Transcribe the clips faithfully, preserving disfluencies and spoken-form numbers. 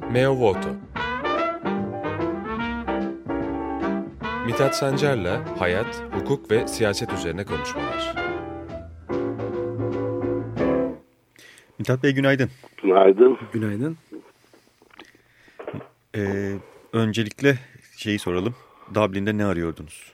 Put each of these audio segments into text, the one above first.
Meo Voto. Mithat Sancar'la hayat, hukuk ve siyaset üzerine konuşmalar. Mithat Bey günaydın. Günaydın. Günaydın. Ee, öncelikle şeyi soralım. Dublin'de ne arıyordunuz?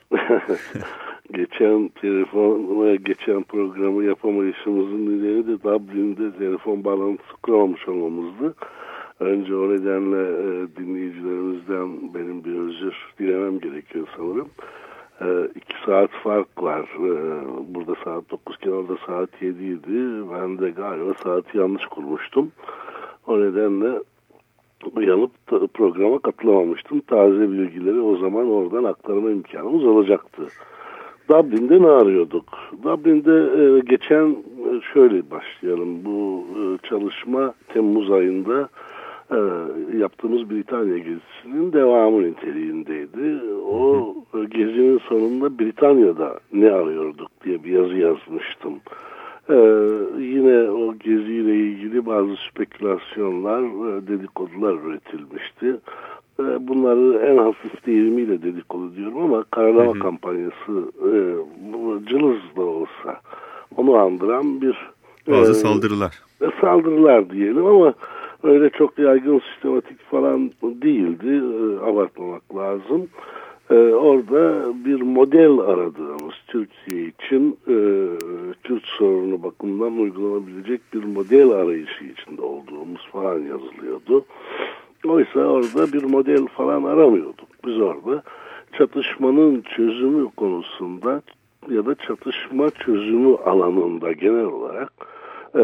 Geçen telefon ve geçen programı yapamayışımızın nedeni de Dublin'de telefon bağlantısı kuramamış olmamızdı. Önce o nedenle e, dinleyicilerimizden benim bir özür dilemem gerekiyor sanırım. E, iki saat fark var. E, burada saat dokuzken orada saat yediydi. Ben de galiba saati yanlış kurmuştum. O nedenle uyanıp programa katılamamıştım. Taze bilgileri o zaman oradan aktarma imkanımız olacaktı. Dublin'de ne arıyorduk? Dublin'de e, geçen şöyle başlayalım. Bu e, çalışma Temmuz ayında e, yaptığımız Britanya gezisinin devamı niteliğindeydi. O e, gezinin sonunda Britanya'da ne arıyorduk diye bir yazı yazmıştım. Ee, yine o geziyle ilgili bazı spekülasyonlar, dedikodular üretilmişti. Ee, bunları en hafif deyimiyle dedikodu diyorum ama karalama hı hı. kampanyası e, cılız da olsa onu andıran bir bazı e, saldırılar. E, saldırılar diyelim ama öyle çok yaygın, sistematik falan değildi. E, abartmamak lazım. Ee, orada bir model aradığımız Türkiye için e, Kürt sorunu bakımından uygulanabilecek bir model arayışı içinde olduğumuz falan yazılıyordu. Oysa orada bir model falan aramıyorduk. Biz orada çatışmanın çözümü konusunda ya da çatışma çözümü alanında genel olarak e,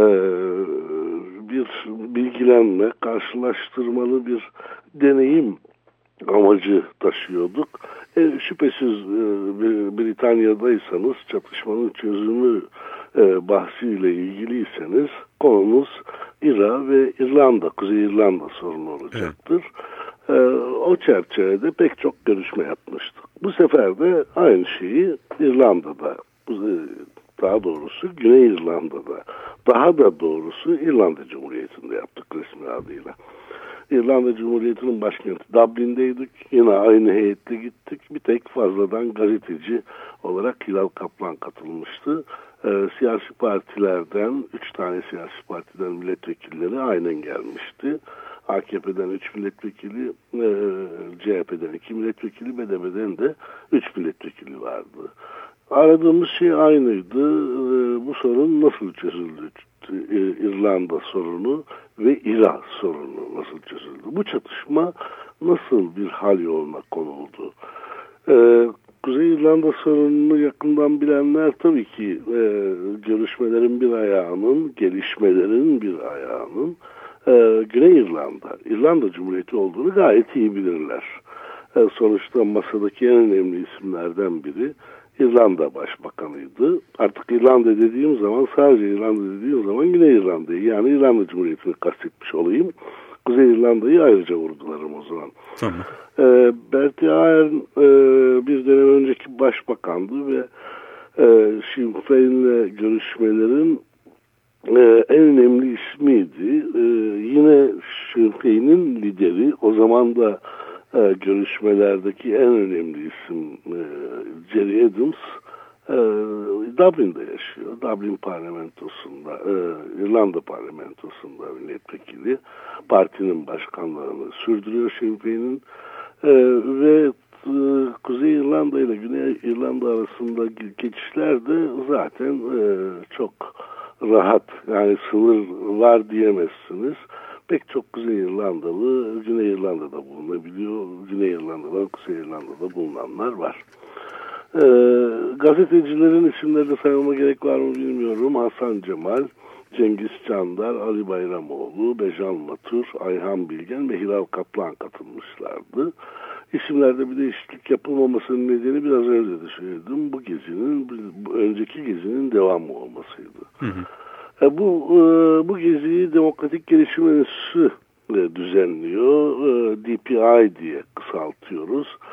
bir bilgilenme, karşılaştırmalı bir deneyim amacı taşıyorduk. E, şüphesiz e, Britanya'daysanız çatışmanın çözümü e, bahsiyle ilgiliyseniz konumuz İran ve İrlanda, Kuzey İrlanda sorunu olacaktır. Evet. E, o çerçevede pek çok görüşme yapmıştık. Bu sefer de aynı şeyi İrlanda'da, daha doğrusu Güney İrlanda'da, daha da doğrusu İrlanda Cumhuriyeti'nde yaptık resmi adıyla. İrlanda Cumhuriyeti'nin başkenti Dublin'deydik. Yine aynı heyetle gittik. Bir tek fazladan gazeteci olarak Hilal Kaplan katılmıştı. Ee, siyasi partilerden, üç tane siyasi partiden milletvekilleri aynen gelmişti. A K P'den üç milletvekili, e, C H P'den iki milletvekili, B D P'den de üç milletvekili vardı. Aradığımız şey aynıydı. Ee, bu sorun nasıl çözüldü? İrlanda sorunu ve İran sorunu nasıl çözüldü? Bu çatışma nasıl bir hal yoluna konuldu? Ee, Kuzey İrlanda sorununu yakından bilenler tabii ki e, görüşmelerin bir ayağının, gelişmelerin bir ayağının e, Güney İrlanda, İrlanda Cumhuriyeti olduğunu gayet iyi bilirler. E, sonuçta masadaki en önemli isimlerden biri İrlanda Başbakanıydı. Artık İrlanda dediğim zaman, sadece İrlanda dediğim zaman Güney İrlanda'yı, yani İrlanda Cumhuriyeti'ni kastetmiş olayım. Kuzey İrlanda'yı ayrıca vurgularım o zaman. Tamam. Ee, Bertie Ahern e, bir dönem önceki başbakandı ve e, Sinn Féin'le görüşmelerin e, en önemli ismiydi. E, yine Sinn Féin'in lideri, o zaman da e, görüşmelerdeki en önemli isim e, Gerry Adams e, Dublin'de yaşıyor. Dublin parlamentosunda, e, İrlanda parlamentosunda milletvekili, partinin başkanlığını sürdürüyor Sinn Féin'in e, ve e, Kuzey İrlanda ile Güney İrlanda arasında geçişler de zaten e, çok rahat, yani sınır var diyemezsiniz. Pek çok Kuzey İrlandalı Güney İrlanda'da bulunabiliyor. Güney İrlanda'dan Kuzey İrlanda'da bulunanlar var. Ee, gazetecilerin isimlerini sayılma gerek var mı bilmiyorum. Hasan Cemal, Cengiz Çandar, Ali Bayramoğlu, Bejan Matur, Ayhan Bilgen ve Hilal Kaplan katılmışlardı. İsimlerde bir değişiklik yapılmamasının nedeni biraz önce de söyledim. Bu gezinin, bu önceki gezinin devamı olmasıydı. Hı hı. Bu bu geziyi Demokratik Gelişim Enstitüsü düzenliyor. D P I diye kısaltıyoruz.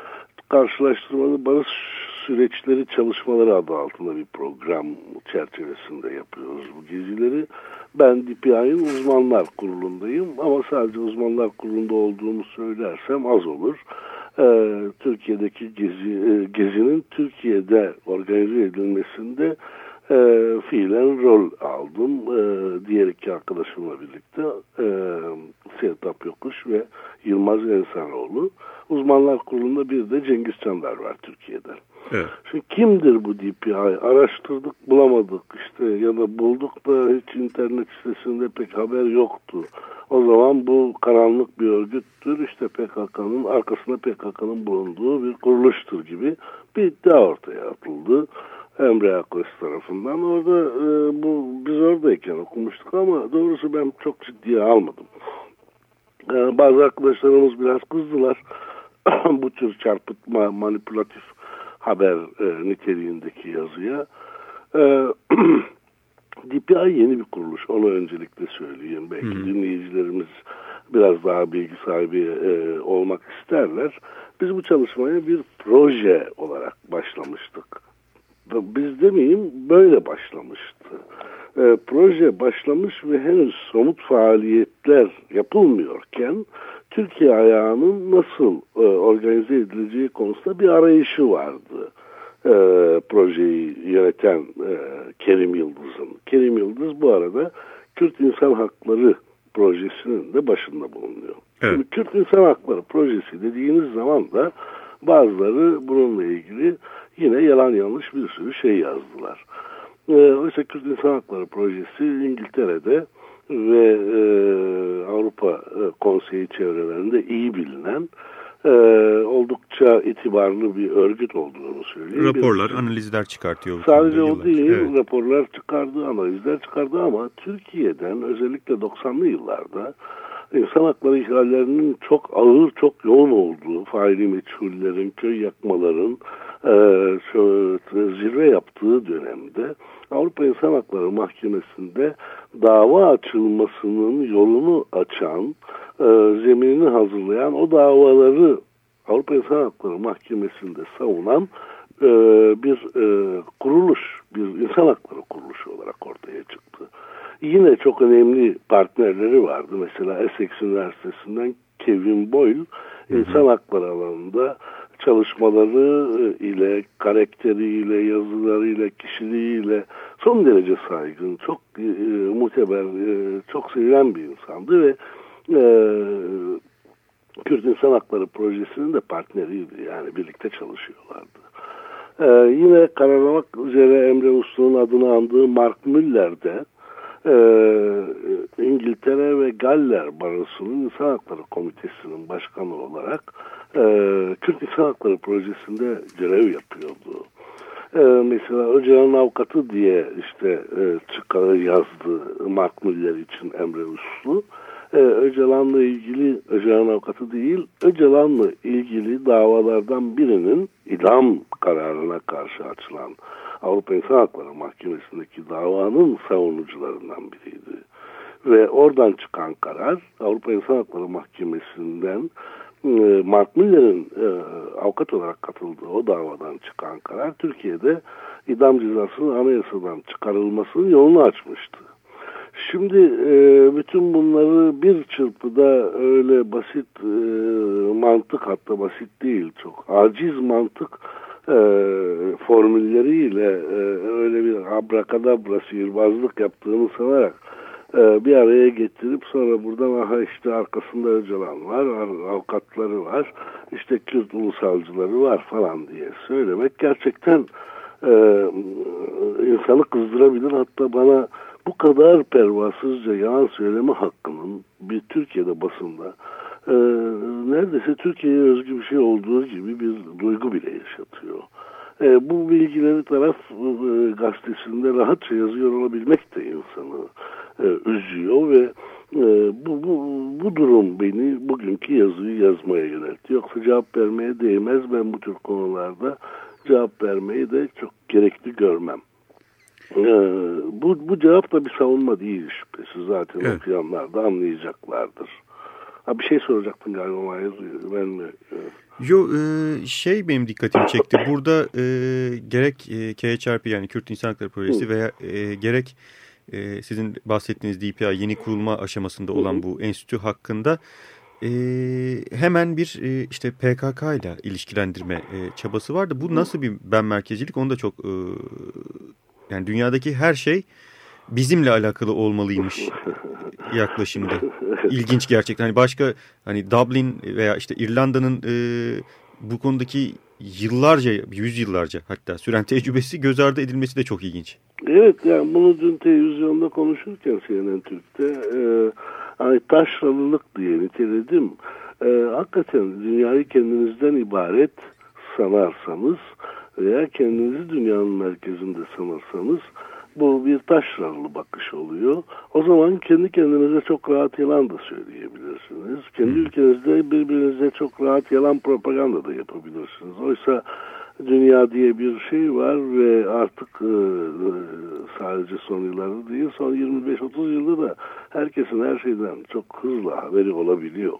karşılaştırmalı barış süreçleri çalışmaları adı altında bir program çerçevesinde yapıyoruz bu gezileri. Ben D P I'nin uzmanlar kurulundayım ama sadece uzmanlar kurulunda olduğumu söylersem az olur. Ee, Türkiye'deki gezi, gezinin Türkiye'de organize edilmesinde e, fiilen rol aldım. E, diğer iki arkadaşımla birlikte e, Sertap Yokuş ve Yılmaz Ensanoğlu. Uzmanlar kurulunda bir de Cengiz Çandar var Türkiye'de. Evet. Şimdi kimdir bu D P I? Araştırdık, bulamadık işte ya da bulduk da hiç internet sitesinde pek haber yoktu. O zaman bu karanlık bir örgüttür, işte P K K'nın arkasında P K K'nın bulunduğu bir kuruluştur gibi bir iddia ortaya atıldı Emre Akos tarafından. Orada e, bu biz oradayken okumuştuk ama doğrusu ben çok ciddiye almadım. E, bazı arkadaşlarımız biraz kızdılar bu tür çarpıtma, manipülatif haber e, niteliğindeki yazıya. E, D P I yeni bir kuruluş. Onu öncelikle söyleyeyim. Belki hmm. dinleyicilerimiz biraz daha bilgi sahibi e, olmak isterler. Biz bu çalışmaya bir proje olarak başlamıştık. Biz demeyeyim, böyle başlamıştı. E, proje başlamış ve henüz somut faaliyetler yapılmıyorken Türkiye ayağının nasıl e, organize edileceği konusunda bir arayışı vardı. E, projeyi yöneten e, Kerim Yıldız'ın. Kerim Yıldız bu arada Kürt İnsan Hakları projesinin de başında bulunuyor. Evet. Şimdi Kürt İnsan Hakları projesi dediğiniz zaman da bazıları bununla ilgili yine yalan yanlış bir sürü şey yazdılar. E, oysa Kürt İnsan Hakları projesi İngiltere'de ve e, Avrupa e, Konseyi çevrelerinde iyi bilinen e, oldukça itibarlı bir örgüt olduğunu söyleyeyim. Raporlar, bir, analizler çıkartıyor. Sadece o değil, evet. Raporlar çıkardı, analizler çıkardı ama Türkiye'den özellikle doksanlı yıllarda insan hakları ihlallerinin çok ağır, çok yoğun olduğu, faili meçhullerin, köy yakmaların e, zirve yaptığı dönemde Avrupa İnsan Hakları Mahkemesi'nde dava açılmasının yolunu açan, e, zeminini hazırlayan, o davaları Avrupa İnsan Hakları Mahkemesi'nde savunan e, bir e, kuruluş, bir insan hakları kuruluşu olarak ortaya çıktı. Yine çok önemli partnerleri vardı. Mesela Essex Üniversitesi'nden Kevin Boyle, insan hakları alanında çalışmaları ile, karakteriyle, yazılarıyla, kişiliğiyle son derece saygın, çok e, muteber, e, çok sevilen bir insandı ve e, Kürt İnsan Hakları Projesi'nin de partneriydi. Yani birlikte çalışıyorlardı. E, yine kararlamak üzere Emre Uslu'nun adını andığı Mark Müller de e, İngiltere ve Galler Barosu'nun İnsan Hakları Komitesi'nin başkanı olarak e, Kürt İnsan Hakları Projesi'nde görev yapıyordu. Ee, mesela Öcalan'ın avukatı diye işte e, çıkarı yazdı Mark Müller için Emre Uslu. Ee, Öcalan'la ilgili, Öcalan'ın avukatı değil, Öcalan'la ilgili davalardan birinin idam kararına karşı açılan Avrupa İnsan Hakları Mahkemesi'ndeki davanın savunucularından biriydi. Ve oradan çıkan karar Avrupa İnsan Hakları Mahkemesi'nden Mark Müller'in e, avukat olarak katıldığı o davadan çıkan karar Türkiye'de idam cezasının anayasadan çıkarılmasının yolunu açmıştı. Şimdi e, bütün bunları bir çırpıda öyle basit e, mantık, hatta basit değil, çok aciz mantık e, formülleriyle e, öyle bir abrakadabra sihirbazlık yaptığını sanarak bir araya getirip sonra buradan aha işte arkasında Öcalan var, avukatları var, işte Kürt ulusalcıları var falan diye söylemek gerçekten e, insanı kızdırabilir. Hatta bana bu kadar pervasızca yalan söyleme hakkının bir Türkiye'de basında e, neredeyse Türkiye'ye özgü bir şey olduğu gibi bir duygu bile yaşatıyor. E, bu bilgileri taraf e, gazetesinde rahatça yazıyor olabilmek de insanı e, üzüyor ve e, bu, bu, bu durum beni bugünkü yazıyı yazmaya yöneltti. Yoksa cevap vermeye değmez. Ben bu tür konularda cevap vermeyi de çok gerekli görmem. E, bu, bu cevap da bir savunma değil şüphesiz. Zaten evet. Okuyanlar da anlayacaklardır. Ha, bir şey soracaktın galiba Mahir. Ben mi? Yo, e, şey benim dikkatimi çekti. Burada e, gerek e, K H R P yani Kürt İnsan Hakları Projesi Hı. veya e, gerek e, sizin bahsettiğiniz D P I yeni kurulma aşamasında olan Hı. bu enstitü hakkında e, hemen bir e, işte P K K ile ilişkilendirme e, çabası vardı. Bu nasıl bir ben merkezcilik? Onu da çok e, yani dünyadaki her şey bizimle alakalı olmalıymış yaklaşımda. İlginç gerçekten. Hani başka hani Dublin veya işte İrlanda'nın e, bu konudaki yıllarca, yüz yıllarca hatta süren tecrübesi göz ardı edilmesi de çok ilginç. Evet, yani bunu dün televizyonda konuşurken C N N Türk'te e, hani taşralılık diye niteledim. E, hakikaten dünyayı kendinizden ibaret sanarsanız veya kendinizi dünyanın merkezinde sanırsanız bu bir taşralı bakış oluyor. O zaman kendi kendinize çok rahat yalan da söyleyebilirsiniz. Kendi hmm. ülkenizde birbirinize çok rahat yalan propaganda da yapabilirsiniz. Oysa dünya diye bir şey var ve artık e, sadece son yıllarda değil, son yirmi beş otuz yılda da herkesin her şeyden çok hızlı haberi olabiliyor.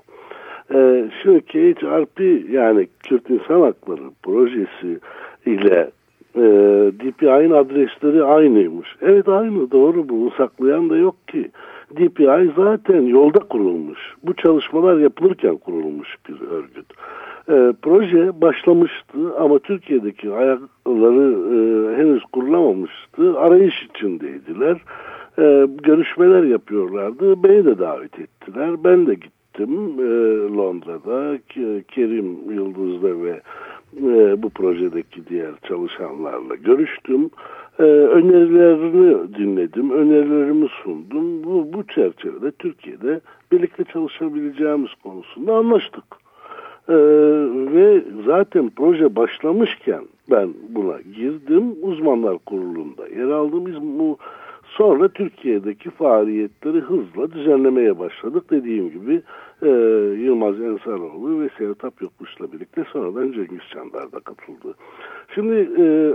E, şimdi K H R P yani Kürt İnsan Hakları Projesi ile e, D P I'nin adresleri aynıymış. Evet, aynı, doğru, bunu saklayan da yok ki. D P I zaten yolda kurulmuş. Bu çalışmalar yapılırken kurulmuş bir örgüt. E, proje başlamıştı ama Türkiye'deki ayakları e, henüz kurulamamıştı. Arayış içindeydiler. E, görüşmeler yapıyorlardı. Beni de davet ettiler. Ben de gittim e, Londra'da. Kerim Yıldız'da ve e, bu projedeki diğer çalışanlarla görüştüm. Ee, önerilerini dinledim, önerilerimi sundum. Bu, bu çerçevede Türkiye'de birlikte çalışabileceğimiz konusunda anlaştık. Ee, ve zaten proje başlamışken ben buna girdim. Uzmanlar Kurulu'nda yer aldım. Biz bu sonra Türkiye'deki faaliyetleri hızla düzenlemeye başladık. Dediğim gibi e, Yılmaz Ensaroğlu ve Sevtap Yokmuş'la birlikte sonradan Cengiz Çandar da katıldı. Şimdi e,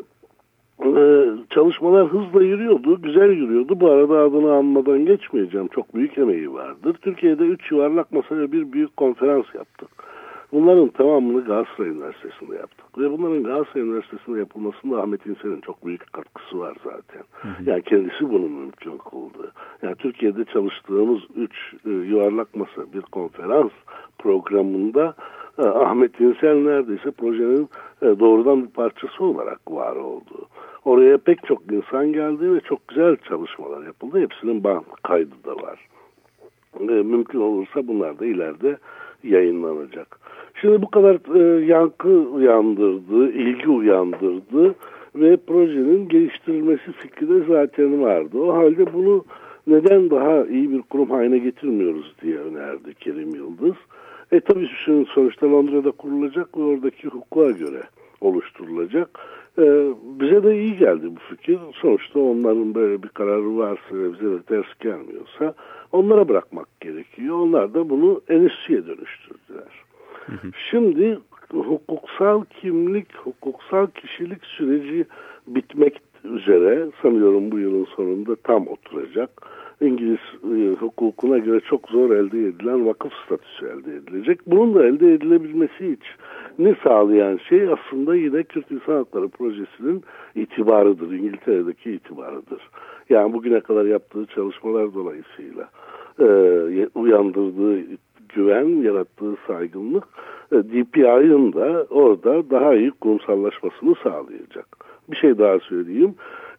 Ee, çalışmalar hızla yürüyordu, güzel yürüyordu. Bu arada adını anmadan geçmeyeceğim. Çok büyük emeği vardır. Türkiye'de üç yuvarlak masa ve bir büyük konferans yaptık. Bunların tamamını Galatasaray Üniversitesi'nde yaptık. Ve bunların Galatasaray Üniversitesi'nde yapılmasında Ahmet İnsel'in çok büyük katkısı var zaten. Hı hı. Yani kendisi bunu mümkün kıldı. Yani Türkiye'de çalıştığımız üç e, yuvarlak masa bir konferans programında e, Ahmet İnsel neredeyse projenin e, doğrudan bir parçası olarak var oldu. Oraya pek çok insan geldi ve çok güzel çalışmalar yapıldı. Hepsinin band kaydı da var. E, mümkün olursa bunlar da ileride yayınlanacak. Şimdi bu kadar e, yankı uyandırdı, ilgi uyandırdı ve projenin geliştirilmesi fikri de zaten vardı. O halde bunu neden daha iyi bir kurum haline getirmiyoruz diye önerdi Kerim Yıldız. E tabii şimdi sonuçta Londra'da kurulacak ve oradaki hukuka göre oluşturulacak. Ee, bize de iyi geldi bu fikir. Sonuçta onların böyle bir kararı varsa ve bize de ters gelmiyorsa onlara bırakmak gerekiyor. Onlar da bunu endüstriye dönüştürdüler. Hı hı. Şimdi hukuksal kimlik, hukuksal kişilik süreci bitmek üzere, sanıyorum bu yılın sonunda tam oturacak. İngiliz e, hukukuna göre çok zor elde edilen vakıf statüsü elde edilecek. Bunun da elde edilebilmesi için ne sağlayan şey aslında yine Kürt İnsan Hakları Projesi'nin itibarıdır. İngiltere'deki itibarıdır. Yani bugüne kadar yaptığı çalışmalar dolayısıyla e, uyandırdığı güven, yarattığı saygınlık e, D P I'nin da orada daha iyi kurumsallaşmasını sağlayacak. Bir şey daha söyleyeyim.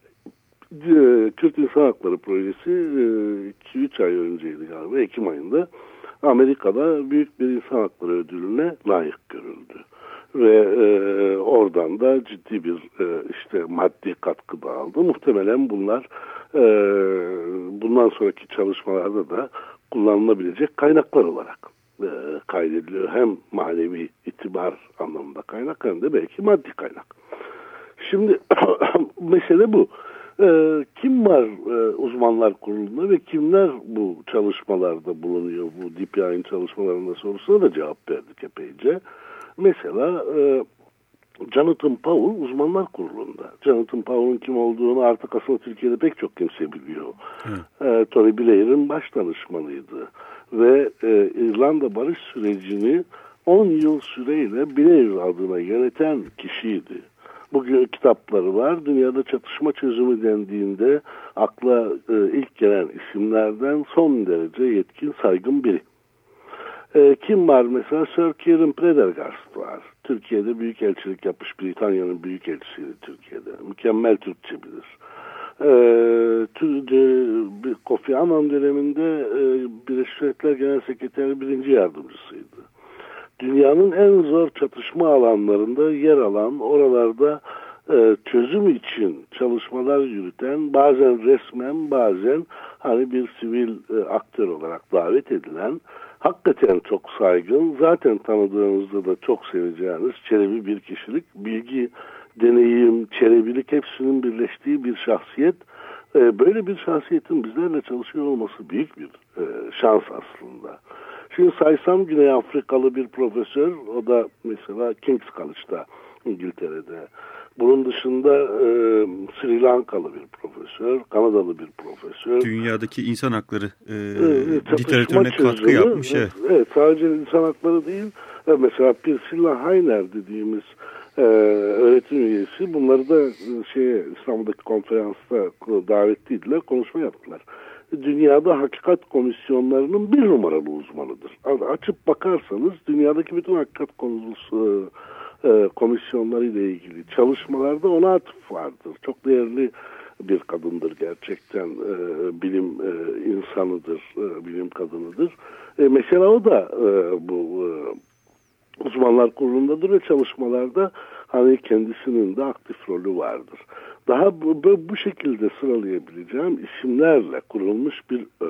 Kürt İnsan Hakları Projesi iki üç ay önceydi galiba, Ekim ayında Amerika'da büyük bir insan hakları ödülüne layık görüldü. Ve e, oradan da ciddi bir e, işte maddi katkı da aldı. Muhtemelen bunlar e, bundan sonraki çalışmalarda da kullanılabilecek kaynaklar olarak e, kaydediliyor. Hem manevi itibar anlamında kaynak hem de belki maddi kaynak. Şimdi mesele bu. Ee, kim var e, uzmanlar kurulunda ve kimler bu çalışmalarda bulunuyor? Bu D P I'nin çalışmalarında sorusuna da cevap verdik epeyce. Mesela e, Jonathan Powell uzmanlar kurulunda. Jonathan Powell'ın kim olduğunu artık aslında Türkiye'de pek çok kimse biliyor. E, Tony Blair'in baş danışmanıydı. ve e, İrlanda barış sürecini on yıl süreyle Blair adına yöneten kişiydi. Bugün kitapları var. Dünyada çatışma çözümü dendiğinde akla e, ilk gelen isimlerden son derece yetkin, saygın biri. E, kim var mesela? Sir Kieran Prendergast var. Türkiye'de büyükelçilik yapmış, Britanya'nın büyükelçisiydi Türkiye'de. Mükemmel Türkçe bilir. E, Kofi Annan döneminde e, Birleşmiş Milletler Genel Sekreteri birinci yardımcısıydı. Dünyanın en zor çatışma alanlarında yer alan, oralarda e, çözüm için çalışmalar yürüten, bazen resmen bazen hani bir sivil e, aktör olarak davet edilen, hakikaten çok saygın, zaten tanıdığınızda da çok seveceğiniz çelebi bir kişilik, bilgi, deneyim, çelebilik hepsinin birleştiği bir şahsiyet. E, böyle bir şahsiyetin bizlerle çalışıyor olması büyük bir e, şans aslında. Şimdi saysam Güney Afrikalı bir profesör, o da mesela King's College'da İngiltere'de. Bunun dışında e, Sri Lankalı bir profesör, Kanadalı bir profesör. Dünyadaki insan hakları e, e, literatürüne katkı yapmış. Evet. evet, sadece insan hakları değil. E, mesela Priscilla Hayner dediğimiz e, öğretim üyesi. Bunları da şeye, İstanbul'daki konferansta davetliydiler, konuşma yaptılar. Dünyada hakikat komisyonlarının bir numaralı uzmanıdır. Açıp bakarsanız dünyadaki bütün hakikat konusu e, komisyonları ile ilgili çalışmalarda ona atıf vardır. Çok değerli bir kadındır gerçekten. E, bilim e, insanıdır, e, bilim kadınıdır. E, mesela o da e, bu e, uzmanlar kurulundadır ve çalışmalarda hani kendisinin de aktif rolü vardır. Daha bu, bu şekilde sıralayabileceğim isimlerle kurulmuş bir e,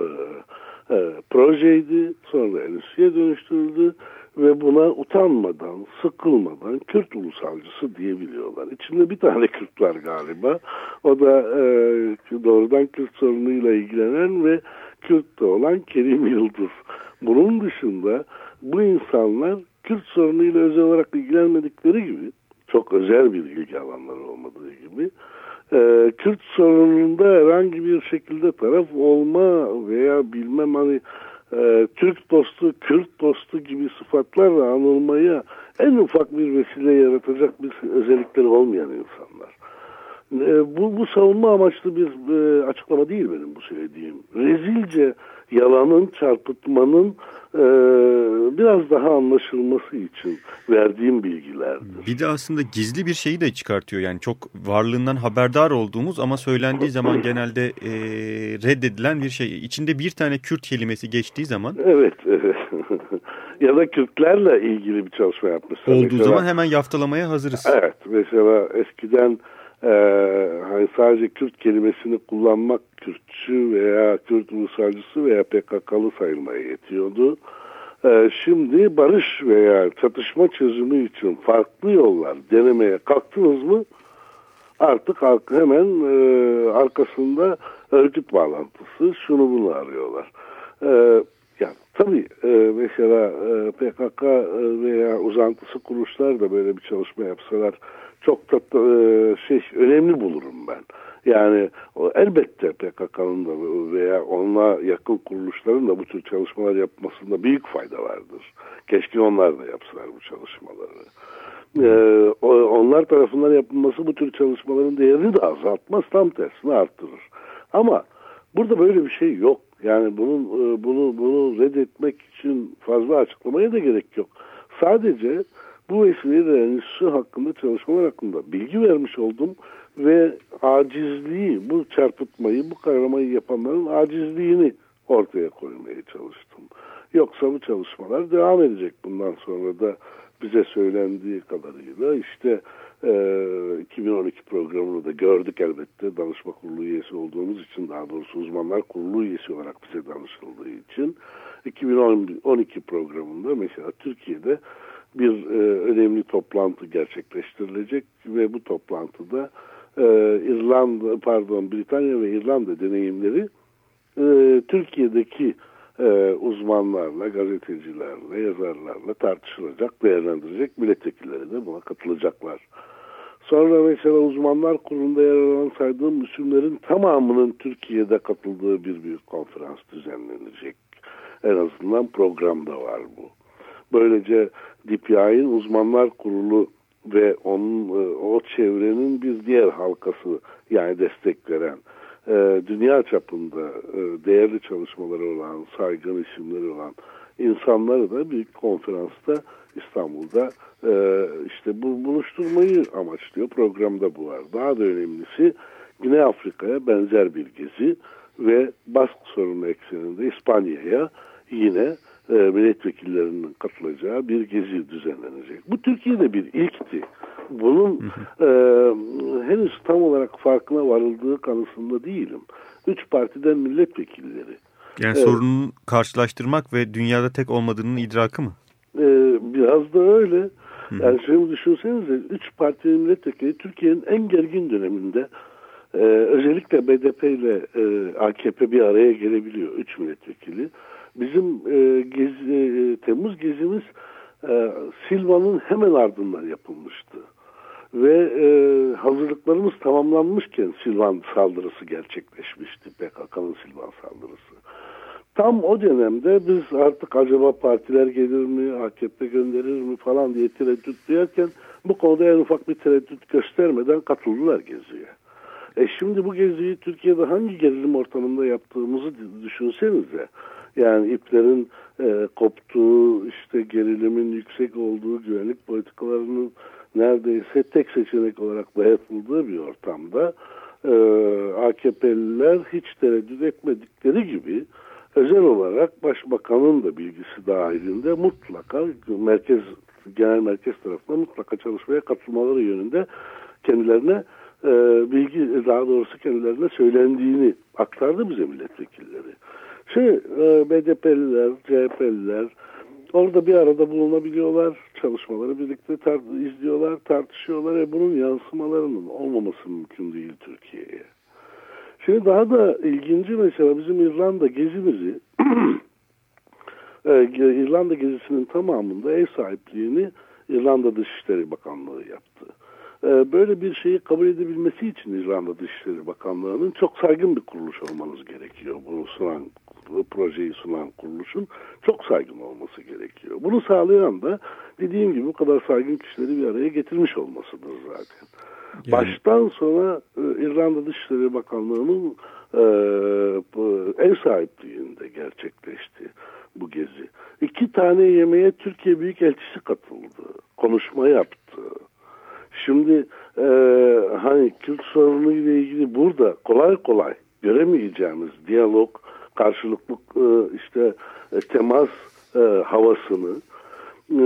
e, projeydi. Sonra endüstriye dönüştürüldü ve buna utanmadan, sıkılmadan Kürt ulusalcısı diyebiliyorlar. İçinde bir tane Kürt var galiba. O da e, doğrudan Kürt sorunuyla ilgilenen ve Kürt'te olan Kerim Yıldız. Bunun dışında bu insanlar Kürt sorunuyla özel olarak ilgilenmedikleri gibi, çok özel bir ilgi alanları olmadığı gibi, e, Kürt sorununda herhangi bir şekilde taraf olma veya bilmem hani e, Türk dostu, Kürt dostu gibi sıfatlarla anılmaya en ufak bir vesile yaratacak bir özellikleri olmayan insanlar. E, bu, bu savunma amaçlı bir e, açıklama değil benim bu söylediğim. Rezilce yalanın, çarpıtmanın e, biraz daha anlaşılması için verdiğim bilgilerdir. Bir de aslında gizli bir şeyi de çıkartıyor. Yani çok varlığından haberdar olduğumuz ama söylendiği zaman genelde e, reddedilen bir şey. İçinde bir tane Kürt kelimesi geçtiği zaman. Evet. evet. ya da Kürtlerle ilgili bir çalışma yapmışlar. Olduğu mesela, zaman hemen yaftalamaya hazırız. Evet. Mesela eskiden Ee, hani sadece Kürt kelimesini kullanmak Kürtçü veya Kürt ulusalcısı veya P K K'lı sayılmaya yetiyordu. Ee, şimdi barış veya çatışma çözümü için farklı yollar denemeye kalktınız mı artık hemen e, arkasında örgüt bağlantısı şunu bunu arıyorlar. Ee, yani tabii e, mesela e, P K K veya uzantısı kuruluşlar da böyle bir çalışma yapsalar çok da e, şey önemli bulurum ben. Yani o, elbette P K K'nın da veya onunla yakın kuruluşların da bu tür çalışmalar yapmasında büyük fayda vardır. Keşke onlar da yapsalar bu çalışmaları. Ee, onlar tarafından yapılması bu tür çalışmaların değerini de azaltmaz, tam tersine arttırır. Ama burada böyle bir şey yok. Yani bunun bunu bunu reddetmek için fazla açıklamaya da gerek yok. Sadece bu vesileyle enstitüsü hakkında, çalışmalar hakkında bilgi vermiş oldum ve acizliği, bu çarpıtmayı, bu karamayı yapanların acizliğini ortaya koymaya çalıştım. Yoksa bu çalışmalar devam edecek bundan sonra da bize söylendiği kadarıyla. İşte e, iki bin on iki programını da gördük elbette. Danışma kurulu üyesi olduğumuz için, daha doğrusu uzmanlar kurulu üyesi olarak bize danışıldığı için iki bin on iki programında mesela Türkiye'de bir e, önemli toplantı gerçekleştirilecek ve bu toplantıda e, İrlanda, pardon Britanya ve İrlanda deneyimleri e, Türkiye'deki e, uzmanlarla, gazetecilerle, yazarlarla tartışılacak, değerlendirecek, milletvekilleri de buna katılacaklar. Sonra mesela uzmanlar kurulunda yer alan saydığım isimlerin tamamının Türkiye'de katıldığı bir büyük konferans düzenlenecek. En azından programda var bu. Böylece D P I'nin uzmanlar kurulu ve onun o çevrenin bir diğer halkası, yani destek veren, dünya çapında değerli çalışmaları olan, saygın isimleri olan insanları da bir konferansta İstanbul'da işte bu buluşturmayı amaçlıyor. Programda bu var. Daha da önemlisi Güney Afrika'ya benzer bir gezi ve Bask sorunu ekseninde İspanya'ya yine e, milletvekillerinin katılacağı bir gezi düzenlenecek. Bu Türkiye'de bir ilkti. Bunun e, henüz tam olarak farkına varıldığı kanısında değilim. Üç partiden milletvekilleri. Yani evet. Sorunun karşılaştırmak ve dünyada tek olmadığının idrakı mı? E, biraz da öyle. Yani şimdi düşünsenize, üç partinin milletvekili Türkiye'nin en gergin döneminde Ee, özellikle B D P ile e, A K P bir araya gelebiliyor. Üç milletvekili. Bizim e, gezi, e, Temmuz gezimiz e, Silva'nın hemen ardından yapılmıştı. Ve e, hazırlıklarımız tamamlanmışken Silvan saldırısı gerçekleşmişti. P K K'nın Silvan saldırısı. Tam o dönemde biz artık acaba partiler gelir mi, A K P gönderir mi falan diye tereddüt duyarken bu konuda en ufak bir tereddüt göstermeden katıldılar geziye. E şimdi bu geziyi Türkiye'de hangi gerilim ortamında yaptığımızı düşünsenize. Yani iplerin e, koptuğu, işte gerilimin yüksek olduğu, güvenlik politikalarının neredeyse tek seçenek olarak dayatıldığı bir ortamda e, A K P'liler hiç tereddüt etmedikleri gibi özel olarak Başbakan'ın da bilgisi dahilinde mutlaka merkez, genel merkez tarafından mutlaka çalışmaya katılmaları yönünde kendilerine e, bilgi, daha doğrusu kendilerine söylendiğini aktardı bize milletvekilleri. Şey, e, B D P'liler, C H P'liler orada bir arada bulunabiliyorlar, çalışmaları birlikte tar- izliyorlar, tartışıyorlar ve bunun yansımalarının olmaması mümkün değil Türkiye'ye. Şimdi daha da ilginci mesela bizim İrlanda gezimizi İrlanda gezisinin tamamında ev sahipliğini İrlanda Dışişleri Bakanlığı yaptı. Böyle bir şeyi kabul edebilmesi için İrlanda Dışişleri Bakanlığı'nın çok saygın bir kuruluş olmanız gerekiyor. Bunu sunan, bu projeyi sunan kuruluşun çok saygın olması gerekiyor. Bunu sağlayan da dediğim gibi bu kadar saygın kişileri bir araya getirmiş olmasıdır zaten. Yani. Baştan sona İrlanda Dışişleri Bakanlığı'nın e, ev sahipliğinde gerçekleşti bu gezi. İki tane yemeğe Türkiye Büyükelçisi katıldı. Konuşma yaptı. Şimdi e, hani Kürt sorunu ile ilgili burada kolay kolay göremeyeceğimiz diyalog, karşılıklı e, işte e, temas e, havasını e,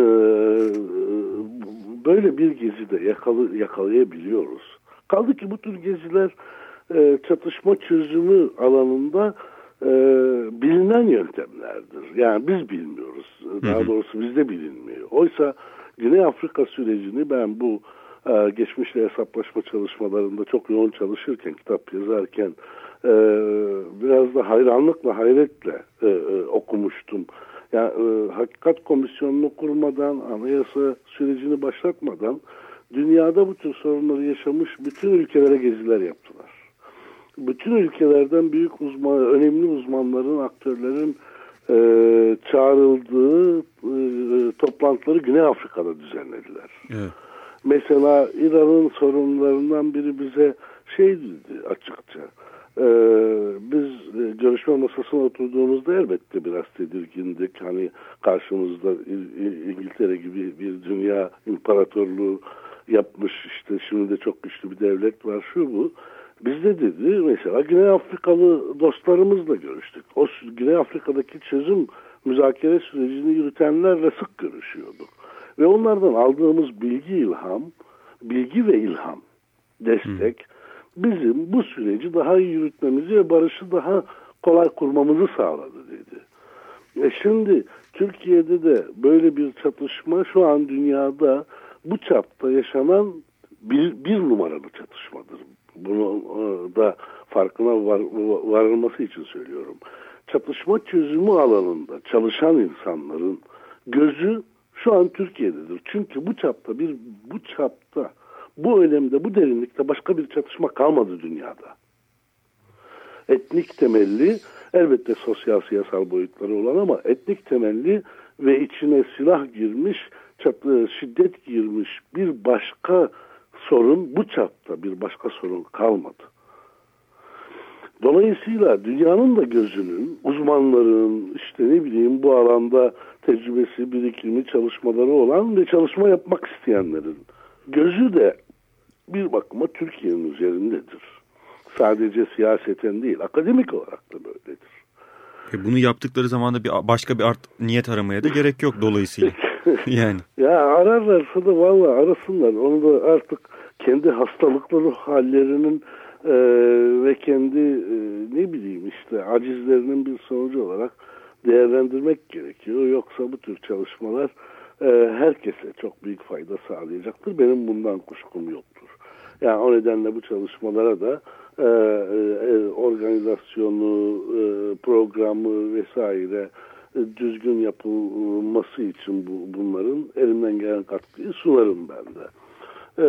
böyle bir gezide yakalı, yakalayabiliyoruz. Kaldı ki bu tür geziler e, çatışma çözümü alanında e, bilinen yöntemlerdir. Yani biz bilmiyoruz. Daha doğrusu bizde bilinmiyor. Oysa Güney Afrika sürecini ben bu e, geçmişle hesaplaşma çalışmalarında çok yoğun çalışırken, kitap yazarken e, biraz da hayranlıkla, hayretle e, e, okumuştum. Yani e, Hakikat Komisyonu'nu kurmadan, anayasa sürecini başlatmadan dünyada bu tür sorunları yaşamış bütün ülkelere geziler yaptılar. Bütün ülkelerden büyük uzman, önemli uzmanların, aktörlerin e, çağrıldığı e, toplantıları Güney Afrika'da düzenlediler. Evet. Mesela İran'ın sorunlarından biri bize şey dedi açıkça. Ee, biz e, görüşme masasına oturduğumuzda elbette biraz tedirgindik. Hani karşımızda İ- İngiltere gibi bir dünya imparatorluğu yapmış, işte şimdi de çok güçlü bir devlet var, şu bu. Biz de dedi mesela Güney Afrikalı dostlarımızla görüştük. O Güney Afrika'daki çözüm müzakere sürecini yürütenlerle sık görüşüyorduk. Ve onlardan aldığımız bilgi ilham, bilgi ve ilham, destek bizim bu süreci daha iyi yürütmemizi ve barışı daha kolay kurmamızı sağladı dedi. E şimdi Türkiye'de de böyle bir çatışma şu an dünyada bu çapta yaşanan bir, bir numaralı çatışmadır. Bunu da farkına var, varılması için söylüyorum. Çatışma çözümü alanında çalışan insanların gözü şu an Türkiye'dedir. Çünkü bu çapta bir bu çapta bu önemde, bu derinlikte başka bir çatışma kalmadı dünyada. etnik temelli, elbette sosyal siyasal boyutları olan ama etnik temelli ve içine silah girmiş, çatı, şiddet girmiş bir başka sorun, bu çapta bir başka sorun kalmadı. Dolayısıyla dünyanın da gözünün, uzmanların, işte ne bileyim bu alanda tecrübesi, birikimi, çalışmaları olan ve çalışma yapmak isteyenlerin gözü de bir bakıma Türkiye'nin üzerindedir. Sadece siyaseten değil, akademik olarak da böyledir. E bunu yaptıkları zaman da bir başka bir art niyet aramaya da gerek yok dolayısıyla. Yani. Ya ararlarsa da vallahi arasınlar. Onu da artık kendi hastalıkları hallerinin e, ve kendi e, ne bileyim işte acizlerinin bir sonucu olarak değerlendirmek gerekiyor. Yoksa bu tür çalışmalar e, herkese çok büyük fayda sağlayacaktır. Benim bundan kuşkum yoktur. Yani o nedenle bu çalışmalara da e, e, organizasyonu, e, programı vesaire e, düzgün yapılması için bu, bunların elimden gelen katkıyı sunarım ben de. E,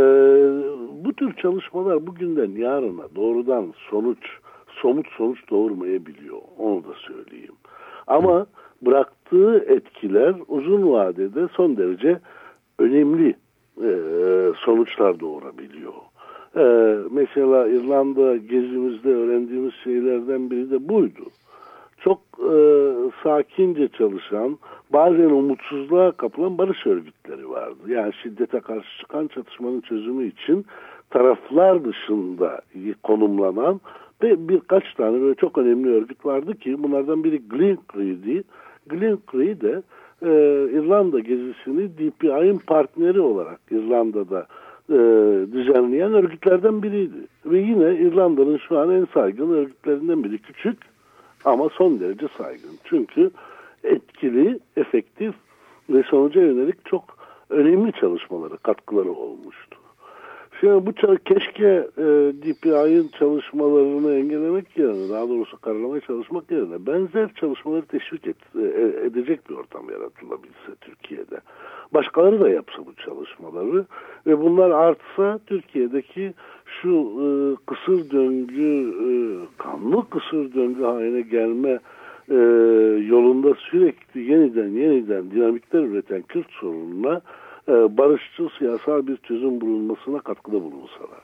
bu tür çalışmalar bugünden yarına doğrudan sonuç, somut sonuç doğurmayabiliyor. Onu da söyleyeyim. Ama bıraktığı etkiler uzun vadede son derece önemli e, sonuçlar doğurabiliyor. Ee, mesela İrlanda gezimizde öğrendiğimiz şeylerden biri de buydu. Çok e, sakince çalışan, bazen umutsuzluğa kapılan barış örgütleri vardı. Yani şiddete karşı çıkan, çatışmanın çözümü için taraflar dışında konumlanan ve birkaç tane böyle çok önemli örgüt vardı ki bunlardan biri Glencrie'di. Glencrie de e, İrlanda gezisini D P I'nin partneri olarak İrlanda'da E, düzenleyen örgütlerden biriydi. Ve yine İrlanda'nın şu an en saygın örgütlerinden biri. Küçük ama son derece saygın. Çünkü etkili, efektif ve sonuca yönelik çok önemli çalışmaları, katkıları olmuştu. Şimdi bu keşke e, D P I'nin çalışmalarını engellemek yerine, daha doğrusu karalamaya çalışmak yerine benzer çalışmaları teşvik et, e, edecek bir ortam yaratılabilse Türkiye'de. Başkaları da yapsa bu çalışmaları ve bunlar artsa Türkiye'deki şu e, kısır döngü, e, kanlı kısır döngü haline gelme e, yolunda sürekli yeniden yeniden dinamikler üreten Kürt sorununa e, barışçıl siyasal bir çözüm bulunmasına katkıda bulunsalar.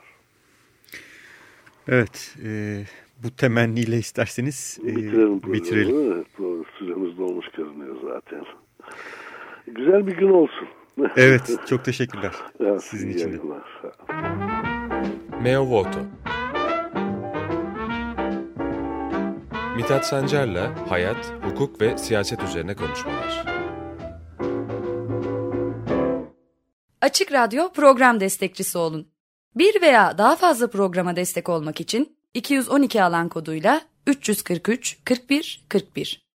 Evet, e, bu temenniyle isterseniz e, bitirelim. bitirelim. Evet, süremiz dolmuş görünüyor zaten. Güzel bir gün olsun. Evet, çok teşekkürler. Evet, sizin için de. Meo Voto Mithat Sancar'la hayat, hukuk ve siyaset üzerine konuşmalar. Açık Radyo program destekçisi olun. Bir veya daha fazla programa destek olmak için iki yüz on iki alan koduyla üç yüz kırk üç kırk bir kırk bir